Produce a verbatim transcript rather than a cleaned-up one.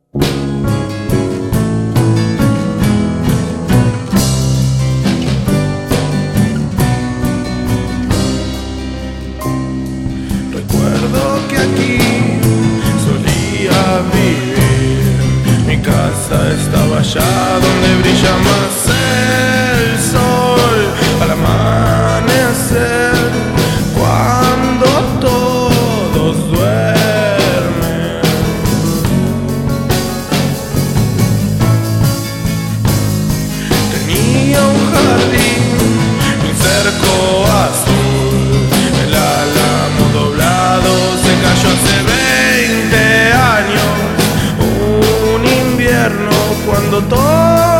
Recuerdo que aquí solía vivir, mi casa estaba allá donde brilla más el sol al amanecer, cuando todos duermen. Tenía un jardín, un cerco azul, el álamo doblado se cayó hace veinte años, un invierno cuando todo